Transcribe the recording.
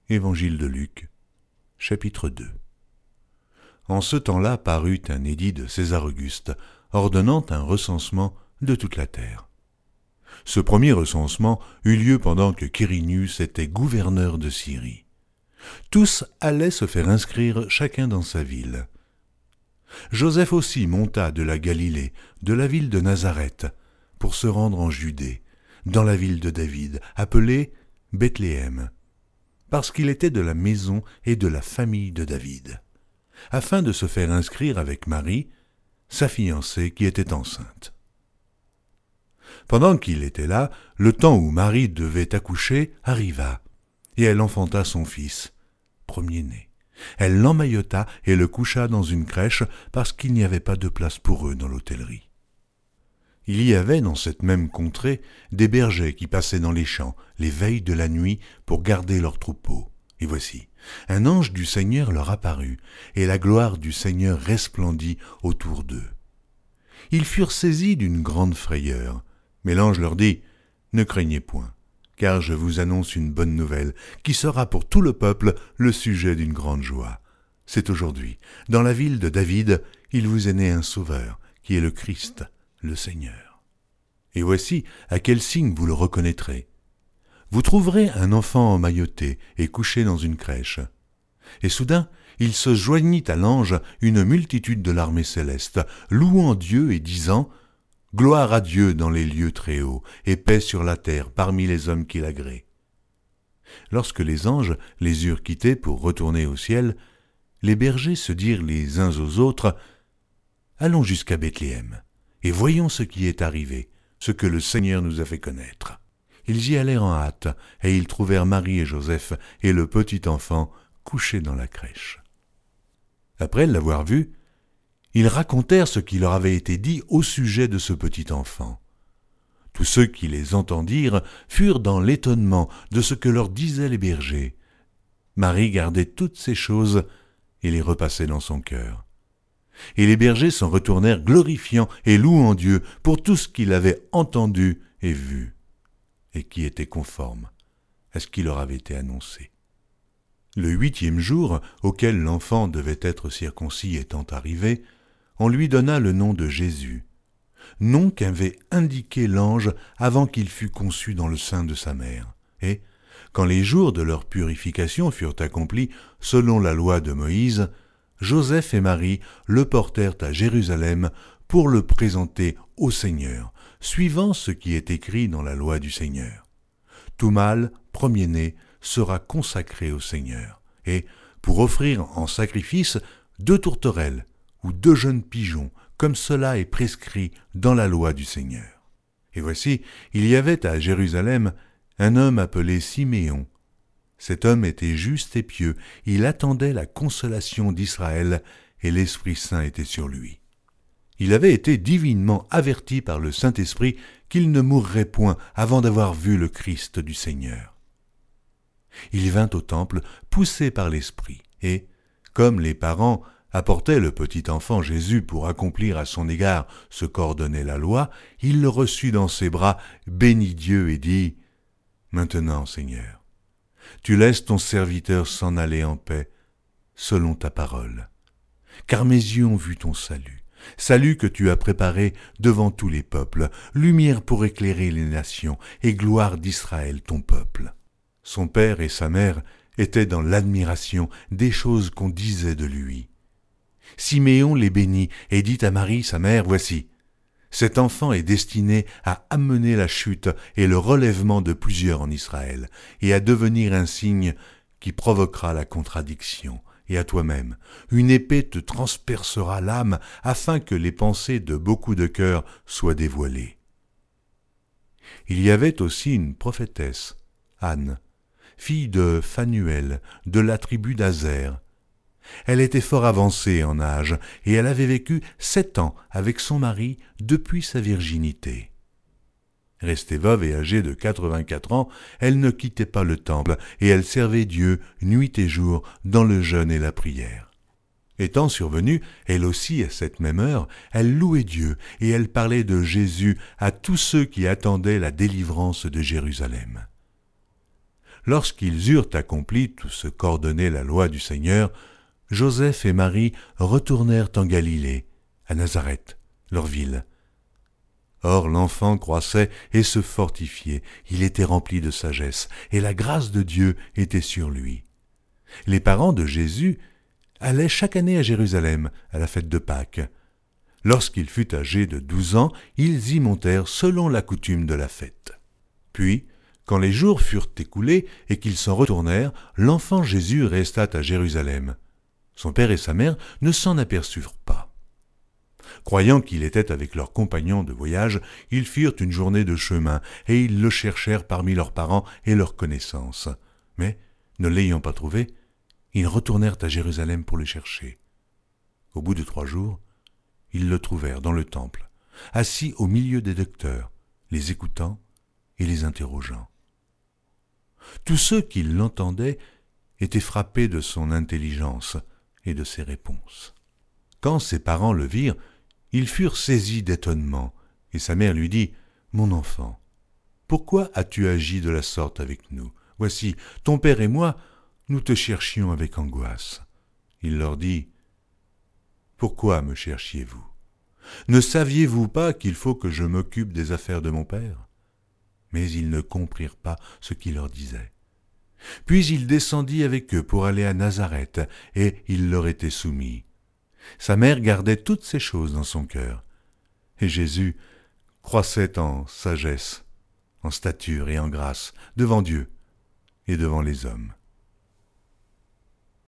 Évangile de Luc, chapitre 2. En ce temps-là parut un édit de César Auguste, ordonnant un recensement de toute la terre. Ce premier recensement eut lieu pendant que Quirinius était gouverneur de Syrie. Tous allaient se faire inscrire chacun dans sa ville. Joseph aussi monta de la Galilée, de la ville de Nazareth, pour se rendre en Judée, dans la ville de David, appelée Bethléem, parce qu'il était de la maison et de la famille de David, afin de se faire inscrire avec Marie, sa fiancée qui était enceinte. Pendant qu'il était là, le temps où Marie devait accoucher arriva, et elle enfanta son fils, premier-né. Elle l'emmaillota et le coucha dans une crèche parce qu'il n'y avait pas de place pour eux dans l'hôtellerie. Il y avait dans cette même contrée des bergers qui passaient dans les champs les veilles de la nuit pour garder leurs troupeaux. Et voici, un ange du Seigneur leur apparut, et la gloire du Seigneur resplendit autour d'eux. Ils furent saisis d'une grande frayeur, mais l'ange leur dit « Ne craignez point, car je vous annonce une bonne nouvelle, qui sera pour tout le peuple le sujet d'une grande joie. C'est aujourd'hui, dans la ville de David, il vous est né un sauveur, qui est le Christ, le Seigneur. Et voici à quel signe vous le reconnaîtrez. Vous trouverez un enfant emmailloté et couché dans une crèche. » Et soudain, il se joignit à l'ange une multitude de l'armée céleste, louant Dieu et disant « Gloire à Dieu dans les lieux très hauts, et paix sur la terre parmi les hommes qui l'agréent. » Lorsque les anges les eurent quittés pour retourner au ciel, les bergers se dirent les uns aux autres « Allons jusqu'à Bethléem, et voyons ce qui est arrivé, ce que le Seigneur nous a fait connaître. » Ils y allèrent en hâte, et ils trouvèrent Marie et Joseph et le petit enfant couchés dans la crèche. Après l'avoir vu, ils racontèrent ce qui leur avait été dit au sujet de ce petit enfant. Tous ceux qui les entendirent furent dans l'étonnement de ce que leur disaient les bergers. Marie gardait toutes ces choses et les repassait dans son cœur. Et les bergers s'en retournèrent glorifiant et louant Dieu pour tout ce qu'ils avaient entendu et vu, et qui était conforme à ce qui leur avait été annoncé. Le 8e jour, auquel l'enfant devait être circoncis étant arrivé, on lui donna le nom de Jésus, nom qu'avait indiqué l'ange avant qu'il fût conçu dans le sein de sa mère. Et, quand les jours de leur purification furent accomplis selon la loi de Moïse, Joseph et Marie le portèrent à Jérusalem pour le présenter au Seigneur, suivant ce qui est écrit dans la loi du Seigneur. Tout mâle, premier-né, sera consacré au Seigneur, et pour offrir en sacrifice 2 tourterelles ou 2 jeunes pigeons, comme cela est prescrit dans la loi du Seigneur. Et voici, il y avait à Jérusalem un homme appelé Siméon. Cet homme était juste et pieux, il attendait la consolation d'Israël, et l'Esprit Saint était sur lui. Il avait été divinement averti par le Saint-Esprit qu'il ne mourrait point avant d'avoir vu le Christ du Seigneur. Il vint au temple, poussé par l'Esprit, et, comme les parents apportaient le petit enfant Jésus pour accomplir à son égard ce qu'ordonnait la loi, il le reçut dans ses bras, bénit Dieu et dit « Maintenant, Seigneur, tu laisses ton serviteur s'en aller en paix, selon ta parole. Car mes yeux ont vu ton salut, salut que tu as préparé devant tous les peuples, lumière pour éclairer les nations et gloire d'Israël ton peuple. » Son père et sa mère étaient dans l'admiration des choses qu'on disait de lui. Siméon les bénit et dit à Marie, sa mère, « Voici, cet enfant est destiné à amener la chute et le relèvement de plusieurs en Israël, et à devenir un signe qui provoquera la contradiction. Et à toi-même, une épée te transpercera l'âme, afin que les pensées de beaucoup de cœurs soient dévoilées. » Il y avait aussi une prophétesse, Anne, fille de Phanuel, de la tribu d'Aser. Elle était fort avancée en âge, et elle avait vécu 7 ans avec son mari depuis sa virginité. Restée veuve et âgée de 84 ans, elle ne quittait pas le temple, et elle servait Dieu nuit et jour dans le jeûne et la prière. Étant survenue, elle aussi à cette même heure, elle louait Dieu, et elle parlait de Jésus à tous ceux qui attendaient la délivrance de Jérusalem. Lorsqu'ils eurent accompli tout ce qu'ordonnait la loi du Seigneur, Joseph et Marie retournèrent en Galilée, à Nazareth, leur ville. Or l'enfant croissait et se fortifiait, il était rempli de sagesse, et la grâce de Dieu était sur lui. Les parents de Jésus allaient chaque année à Jérusalem, à la fête de Pâques. Lorsqu'il fut âgé de 12 ans, ils y montèrent selon la coutume de la fête. Puis, quand les jours furent écoulés et qu'ils s'en retournèrent, l'enfant Jésus resta à Jérusalem. Son père et sa mère ne s'en aperçurent pas. Croyant qu'il était avec leurs compagnons de voyage, ils firent une journée de chemin, et ils le cherchèrent parmi leurs parents et leurs connaissances. Mais, ne l'ayant pas trouvé, ils retournèrent à Jérusalem pour le chercher. Au bout de 3 jours, ils le trouvèrent dans le temple, assis au milieu des docteurs, les écoutant et les interrogeant. Tous ceux qui l'entendaient étaient frappés de son intelligence et de ses réponses. Quand ses parents le virent, ils furent saisis d'étonnement, et sa mère lui dit « Mon enfant, pourquoi as-tu agi de la sorte avec nous? Voici, ton père et moi, nous te cherchions avec angoisse. » Il leur dit « Pourquoi me cherchiez-vous? Ne saviez-vous pas qu'il faut que je m'occupe des affaires de mon père ?» Mais ils ne comprirent pas ce qu'il leur disait. Puis il descendit avec eux pour aller à Nazareth, et il leur était soumis. Sa mère gardait toutes ces choses dans son cœur. Et Jésus croissait en sagesse, en stature et en grâce devant Dieu et devant les hommes.